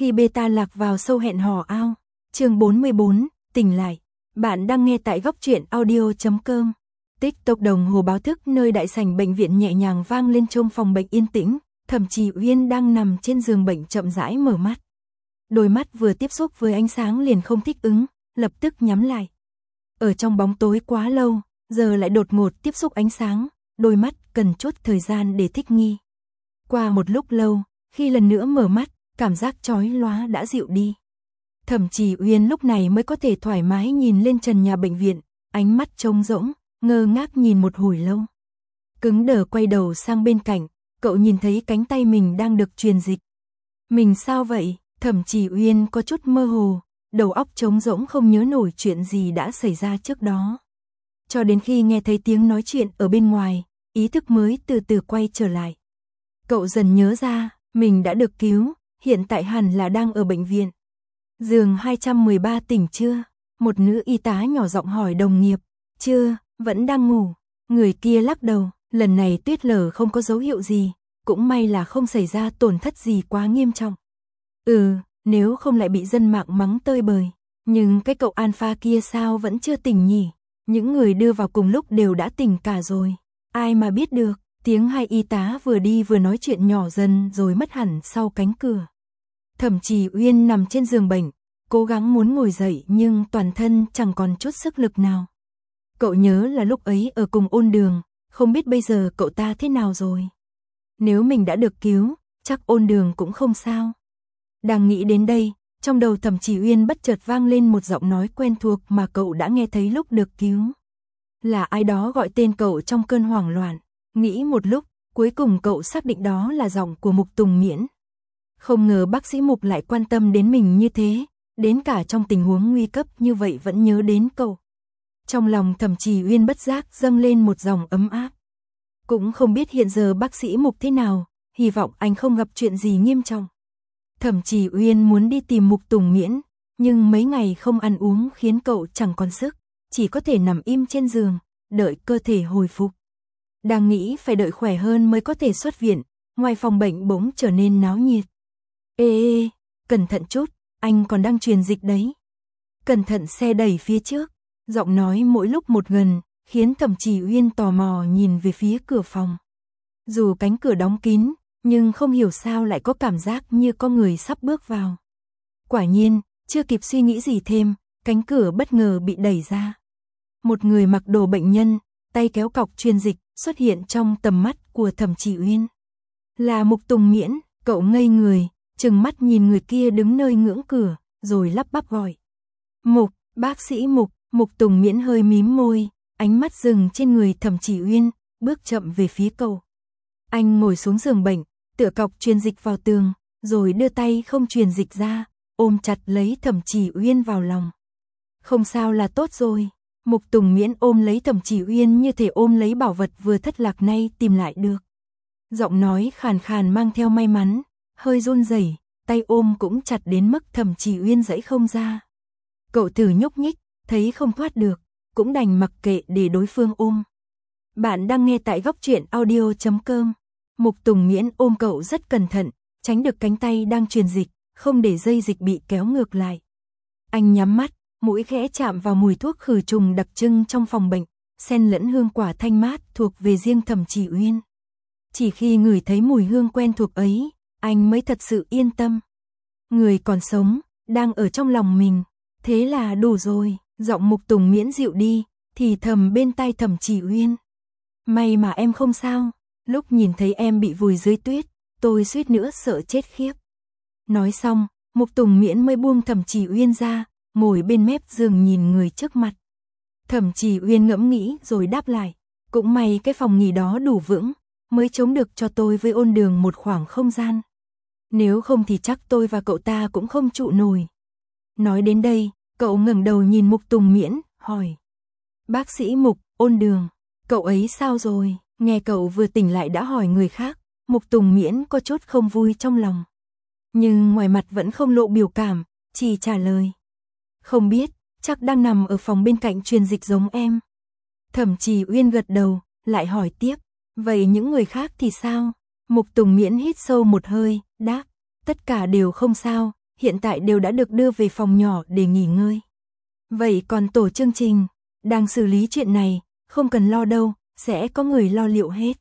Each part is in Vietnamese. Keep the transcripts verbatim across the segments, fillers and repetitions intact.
Khi beta lạc vào sâu hẹn hò ao. Chương bốn mươi bốn, tỉnh lại. Bạn đang nghe tại góc truyện audio chấm com. TikTok đồng hồ báo thức nơi đại sảnh bệnh viện nhẹ nhàng vang lên trong phòng bệnh yên tĩnh. Thẩm Trì Uyên đang nằm trên giường bệnh chậm rãi mở mắt. Đôi mắt vừa tiếp xúc với ánh sáng liền không thích ứng, lập tức nhắm lại. Ở trong bóng tối quá lâu, giờ lại đột ngột tiếp xúc ánh sáng, đôi mắt cần chút thời gian để thích nghi. Qua một lúc lâu, khi lần nữa mở mắt, cảm giác chói lóa đã dịu đi. Thẩm Trì Uyên lúc này mới có thể thoải mái nhìn lên trần nhà bệnh viện, ánh mắt trống rỗng, ngơ ngác nhìn một hồi lâu. Cứng đờ quay đầu sang bên cạnh, cậu nhìn thấy cánh tay mình đang được truyền dịch. Mình sao vậy? Thẩm Trì Uyên có chút mơ hồ, đầu óc trống rỗng không nhớ nổi chuyện gì đã xảy ra trước đó. Cho đến khi nghe thấy tiếng nói chuyện ở bên ngoài, ý thức mới từ từ quay trở lại. Cậu dần nhớ ra, mình đã được cứu, hiện tại hẳn là đang ở bệnh viện. Giường hai trăm mười ba tỉnh chưa? Một nữ y tá nhỏ giọng hỏi đồng nghiệp. Chưa, vẫn đang ngủ. Người kia lắc đầu, lần này tuyết lở không có dấu hiệu gì, cũng may là không xảy ra tổn thất gì quá nghiêm trọng. Ừ, nếu không lại bị dân mạng mắng tơi bời. Nhưng cái cậu Alpha kia sao vẫn chưa tỉnh nhỉ? Những người đưa vào cùng lúc đều đã tỉnh cả rồi. Ai mà biết được, tiếng hai y tá vừa đi vừa nói chuyện nhỏ dần rồi mất hẳn sau cánh cửa. Thẩm Trì Uyên nằm trên giường bệnh, cố gắng muốn ngồi dậy nhưng toàn thân chẳng còn chút sức lực nào. Cậu nhớ là lúc ấy ở cùng Ôn Đường, không biết bây giờ cậu ta thế nào rồi. Nếu mình đã được cứu, chắc Ôn Đường cũng không sao. Đang nghĩ đến đây, trong đầu Thẩm Trì Uyên bất chợt vang lên một giọng nói quen thuộc mà cậu đã nghe thấy lúc được cứu. Là ai đó gọi tên cậu trong cơn hoảng loạn. Nghĩ một lúc, cuối cùng cậu xác định đó là giọng của Mục Tùng Miễn. Không ngờ bác sĩ Mục lại quan tâm đến mình như thế, đến cả trong tình huống nguy cấp như vậy vẫn nhớ đến cậu. Trong lòng Thẩm Trì Uyên bất giác dâng lên một dòng ấm áp. Cũng không biết hiện giờ bác sĩ Mục thế nào, hy vọng anh không gặp chuyện gì nghiêm trọng. Thẩm Trì Uyên muốn đi tìm Mục Tùng Miễn, nhưng mấy ngày không ăn uống khiến cậu chẳng còn sức, chỉ có thể nằm im trên giường, đợi cơ thể hồi phục. Đang nghĩ phải đợi khỏe hơn mới có thể xuất viện, ngoài phòng bệnh bỗng trở nên náo nhiệt. Ê ê, cẩn thận chút, anh còn đang truyền dịch đấy. Cẩn thận xe đẩy phía trước, giọng nói mỗi lúc một gần, khiến Thẩm Trì Uyên tò mò nhìn về phía cửa phòng. Dù cánh cửa đóng kín, nhưng không hiểu sao lại có cảm giác như có người sắp bước vào. Quả nhiên, chưa kịp suy nghĩ gì thêm, cánh cửa bất ngờ bị đẩy ra. Một người mặc đồ bệnh nhân, tay kéo cọc truyền dịch, xuất hiện trong tầm mắt của Thẩm Trì Uyên. Là Mục Tùng Miễn, cậu ngây người, trừng mắt nhìn người kia đứng nơi ngưỡng cửa, rồi lắp bắp gọi. Mục, bác sĩ Mục. Mục Tùng Miễn hơi mím môi, ánh mắt dừng trên người Thẩm Trì Uyên, bước chậm về phía cậu. Anh ngồi xuống giường bệnh, tựa cọc truyền dịch vào tường, rồi đưa tay không truyền dịch ra, ôm chặt lấy Thẩm Trì Uyên vào lòng. Không sao là tốt rồi. Mục Tùng Miễn ôm lấy Thẩm Trì Uyên như thể ôm lấy bảo vật vừa thất lạc nay tìm lại được. Giọng nói khàn khàn mang theo may mắn, hơi run rẩy, tay ôm cũng chặt đến mức Thẩm Trì Uyên giãy không ra. Cậu thử nhúc nhích, thấy không thoát được, cũng đành mặc kệ để đối phương ôm. Bạn đang nghe tại góc truyện audio chấm com. Mục Tùng Miễn ôm cậu rất cẩn thận, tránh được cánh tay đang truyền dịch, không để dây dịch bị kéo ngược lại. Anh nhắm mắt, mũi khẽ chạm vào mùi thuốc khử trùng đặc trưng trong phòng bệnh, xen lẫn hương quả thanh mát thuộc về riêng Thẩm Trì Uyên. Chỉ khi ngửi thấy mùi hương quen thuộc ấy, anh mới thật sự yên tâm. Người còn sống, đang ở trong lòng mình, thế là đủ rồi. Giọng Mục Tùng Miễn dịu đi, thì thầm bên tai Thẩm Trì Uyên. May mà em không sao, lúc nhìn thấy em bị vùi dưới tuyết, tôi suýt nữa sợ chết khiếp. Nói xong, Mục Tùng Miễn mới buông Thẩm Trì Uyên ra, ngồi bên mép giường nhìn người trước mặt. Thẩm Trì Uyên ngẫm nghĩ rồi đáp lại, cũng may cái phòng nghỉ đó đủ vững, mới chống được cho tôi với Ôn Đường một khoảng không gian. Nếu không thì chắc tôi và cậu ta cũng không trụ nổi. Nói đến đây, cậu ngẩng đầu nhìn Mục Tùng Miễn, hỏi. Bác sĩ Mục, Ôn Đường, cậu ấy sao rồi? Nghe cậu vừa tỉnh lại đã hỏi người khác, Mục Tùng Miễn có chút không vui trong lòng. Nhưng ngoài mặt vẫn không lộ biểu cảm, chỉ trả lời. Không biết, chắc đang nằm ở phòng bên cạnh truyền dịch giống em. Thẩm Trì Uyên gật đầu, lại hỏi tiếp. Vậy những người khác thì sao? Mục Tùng Miễn hít sâu một hơi, đáp. Tất cả đều không sao, hiện tại đều đã được đưa về phòng nhỏ để nghỉ ngơi. Vậy còn tổ chương trình, đang xử lý chuyện này, không cần lo đâu, sẽ có người lo liệu hết.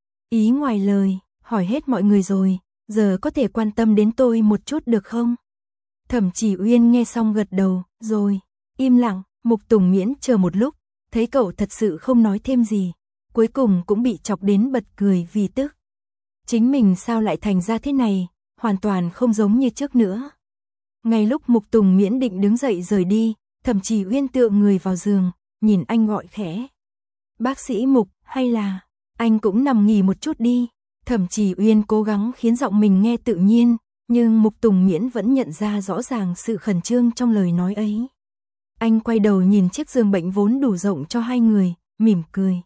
Ý ngoài lời, hỏi hết mọi người rồi, giờ có thể quan tâm đến tôi một chút được không? Thẩm Chỉ Uyên nghe xong gật đầu, rồi, im lặng, Mục Tùng Miễn chờ một lúc, thấy cậu thật sự không nói thêm gì, cuối cùng cũng bị chọc đến bật cười vì tức. Chính mình sao lại thành ra thế này, hoàn toàn không giống như trước nữa. Ngay lúc Mục Tùng Miễn định đứng dậy rời đi, Thẩm Chỉ Uyên tựa người vào giường, nhìn anh gọi khẽ. Bác sĩ Mục, hay là, anh cũng nằm nghỉ một chút đi. Thẩm Chỉ Uyên cố gắng khiến giọng mình nghe tự nhiên, nhưng Mục Tùng Miễn vẫn nhận ra rõ ràng sự khẩn trương trong lời nói ấy. Anh quay đầu nhìn chiếc giường bệnh vốn đủ rộng cho hai người, mỉm cười.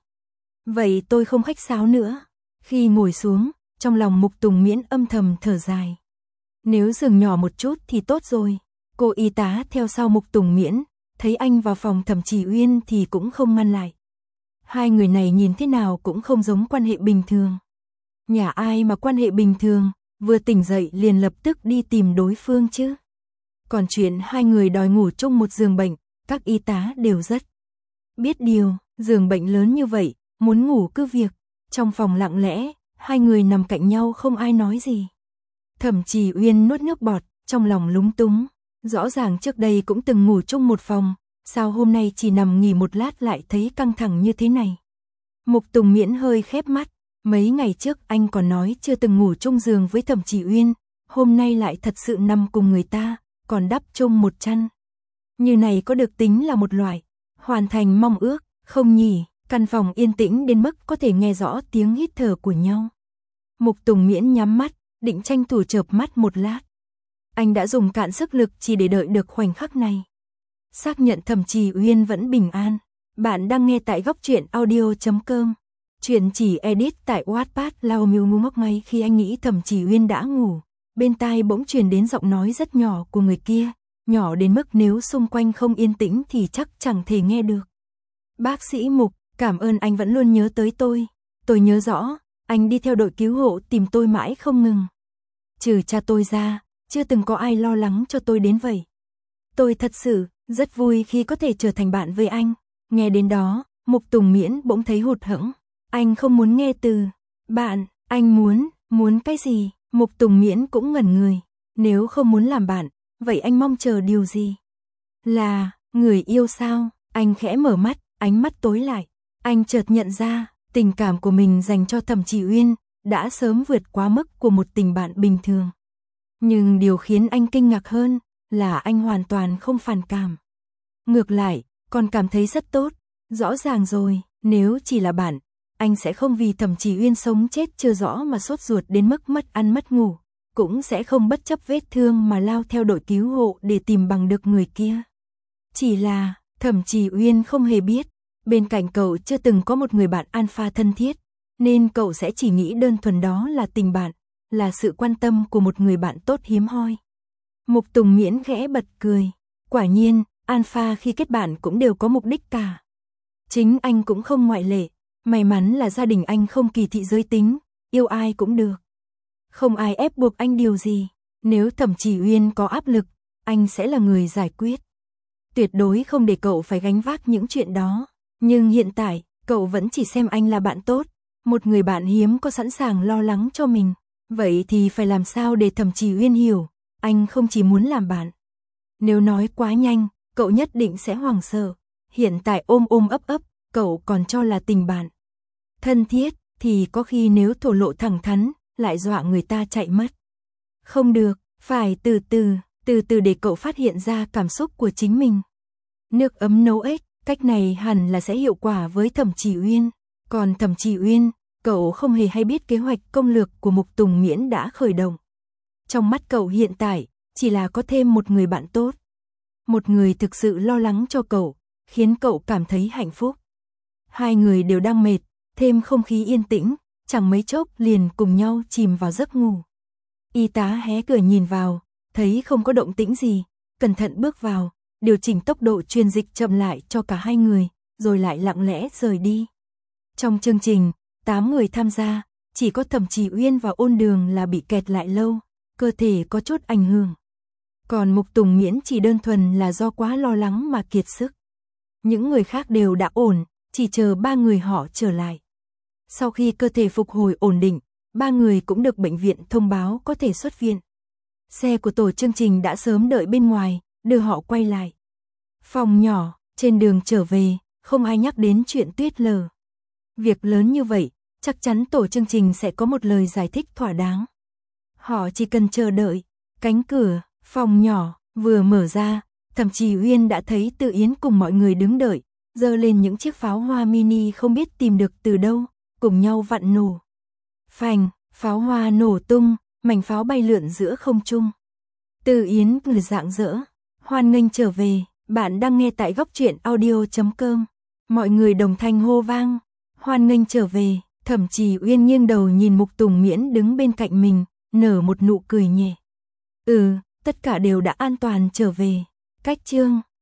Vậy tôi không khách sáo nữa. Khi ngồi xuống, trong lòng Mục Tùng Miễn âm thầm thở dài. Nếu giường nhỏ một chút thì tốt rồi. Cô y tá theo sau Mục Tùng Miễn, thấy anh vào phòng Thẩm Chỉ Uyên thì cũng không ngăn lại. Hai người này nhìn thế nào cũng không giống quan hệ bình thường. Nhà ai mà quan hệ bình thường, vừa tỉnh dậy liền lập tức đi tìm đối phương chứ. Còn chuyện hai người đòi ngủ chung một giường bệnh, các y tá đều rất biết điều, giường bệnh lớn như vậy, muốn ngủ cứ việc. Trong phòng lặng lẽ, hai người nằm cạnh nhau không ai nói gì. Thẩm Chỉ Uyên nuốt nước bọt, trong lòng lúng túng. Rõ ràng trước đây cũng từng ngủ chung một phòng, sao hôm nay chỉ nằm nghỉ một lát lại thấy căng thẳng như thế này. Mục Tùng Miễn hơi khép mắt, mấy ngày trước anh còn nói chưa từng ngủ chung giường với Thẩm Chỉ Uyên, hôm nay lại thật sự nằm cùng người ta, còn đắp chung một chăn. Như này có được tính là một loại hoàn thành mong ước, không nhỉ? Căn phòng yên tĩnh đến mức có thể nghe rõ tiếng hít thở của nhau. Mục Tùng Miễn nhắm mắt, định tranh thủ chợp mắt một lát. Anh đã dùng cạn sức lực chỉ để đợi được khoảnh khắc này. Xác nhận Thẩm Chỉ Uyên vẫn bình an. Bạn đang nghe tại góc truyện audio chấm com. Chuyện chỉ edit tại Wattpad. Lao Miêu ngu ngốc ngay khi anh nghĩ Thẩm Chỉ Uyên đã ngủ, bên tai bỗng truyền đến giọng nói rất nhỏ của người kia, nhỏ đến mức nếu xung quanh không yên tĩnh thì chắc chẳng thể nghe được. Bác sĩ Mục, cảm ơn anh vẫn luôn nhớ tới tôi. Tôi nhớ rõ, anh đi theo đội cứu hộ tìm tôi mãi không ngừng. Trừ cha tôi ra, chưa từng có ai lo lắng cho tôi đến vậy. Tôi thật sự rất vui khi có thể trở thành bạn với anh. Nghe đến đó, Mục Tùng Miễn bỗng thấy hụt hẫng. Anh không muốn nghe từ bạn, anh muốn, muốn cái gì? Mục Tùng Miễn cũng ngẩn người. Nếu không muốn làm bạn, vậy anh mong chờ điều gì? Là người yêu sao? Anh khẽ mở mắt, ánh mắt tối lại. Anh chợt nhận ra, tình cảm của mình dành cho Thẩm Chỉ Uyên đã sớm vượt quá mức của một tình bạn bình thường. Nhưng điều khiến anh kinh ngạc hơn là anh hoàn toàn không phản cảm. Ngược lại, còn cảm thấy rất tốt. Rõ ràng rồi, nếu chỉ là bạn, anh sẽ không vì Thẩm Chỉ Uyên sống chết chưa rõ mà sốt ruột đến mức mất ăn mất ngủ, cũng sẽ không bất chấp vết thương mà lao theo đội cứu hộ để tìm bằng được người kia. Chỉ là, Thẩm Chỉ Uyên không hề biết, bên cạnh cậu chưa từng có một người bạn alpha thân thiết, nên cậu sẽ chỉ nghĩ đơn thuần đó là tình bạn, là sự quan tâm của một người bạn tốt hiếm hoi. Mục Tùng Miễn khẽ bật cười, quả nhiên, alpha khi kết bạn cũng đều có mục đích cả. Chính anh cũng không ngoại lệ, may mắn là gia đình anh không kỳ thị giới tính, yêu ai cũng được. Không ai ép buộc anh điều gì, nếu Thẩm Chỉ Uyên có áp lực, anh sẽ là người giải quyết. Tuyệt đối không để cậu phải gánh vác những chuyện đó, nhưng hiện tại, cậu vẫn chỉ xem anh là bạn tốt, một người bạn hiếm có sẵn sàng lo lắng cho mình. Vậy thì phải làm sao để Thẩm Chỉ Uyên hiểu, anh không chỉ muốn làm bạn. Nếu nói quá nhanh, cậu nhất định sẽ hoảng sợ. Hiện tại ôm ôm ấp ấp, cậu còn cho là tình bạn. Thân thiết, thì có khi nếu thổ lộ thẳng thắn, lại dọa người ta chạy mất. Không được, phải từ từ, từ từ để cậu phát hiện ra cảm xúc của chính mình. Nước ấm nấu ếch, cách này hẳn là sẽ hiệu quả với Thẩm Chỉ Uyên. Còn Thẩm Chỉ Uyên, cậu không hề hay biết kế hoạch công lược của Mục Tùng Miễn đã khởi động. Trong mắt cậu hiện tại, chỉ là có thêm một người bạn tốt. Một người thực sự lo lắng cho cậu, khiến cậu cảm thấy hạnh phúc. Hai người đều đang mệt, thêm không khí yên tĩnh, chẳng mấy chốc liền cùng nhau chìm vào giấc ngủ. Y tá hé cửa nhìn vào, thấy không có động tĩnh gì, cẩn thận bước vào, điều chỉnh tốc độ truyền dịch chậm lại cho cả hai người, rồi lại lặng lẽ rời đi. Trong chương trình, tám người tham gia, chỉ có Thẩm Chỉ Uyên và Ôn Đường là bị kẹt lại lâu, cơ thể có chút ảnh hưởng. Còn Mục Tùng Miễn chỉ đơn thuần là do quá lo lắng mà kiệt sức. Những người khác đều đã ổn, chỉ chờ ba người họ trở lại. Sau khi cơ thể phục hồi ổn định, ba người cũng được bệnh viện thông báo có thể xuất viện. Xe của tổ chương trình đã sớm đợi bên ngoài, đưa họ quay lại. Phòng nhỏ, trên đường trở về, không ai nhắc đến chuyện Tuyết Lờ. Việc lớn như vậy, chắc chắn tổ chương trình sẽ có một lời giải thích thỏa đáng. Họ chỉ cần chờ đợi. Cánh cửa, phòng nhỏ, vừa mở ra, Thẩm Trì Uyên đã thấy Tự Yến cùng mọi người đứng đợi, giơ lên những chiếc pháo hoa mini không biết tìm được từ đâu, cùng nhau vặn nổ. Phành, pháo hoa nổ tung, mảnh pháo bay lượn giữa không trung. Tự Yến cười rạng rỡ, hoan nghênh trở về, bạn đang nghe tại góc truyện audio chấm com. Mọi người đồng thanh hô vang, hoan nghênh trở về. Thẩm Trì Uyên nghiêng đầu nhìn Mục Tùng Miễn đứng bên cạnh mình, nở một nụ cười nhẹ. Ừ, tất cả đều đã an toàn trở về. Cách chương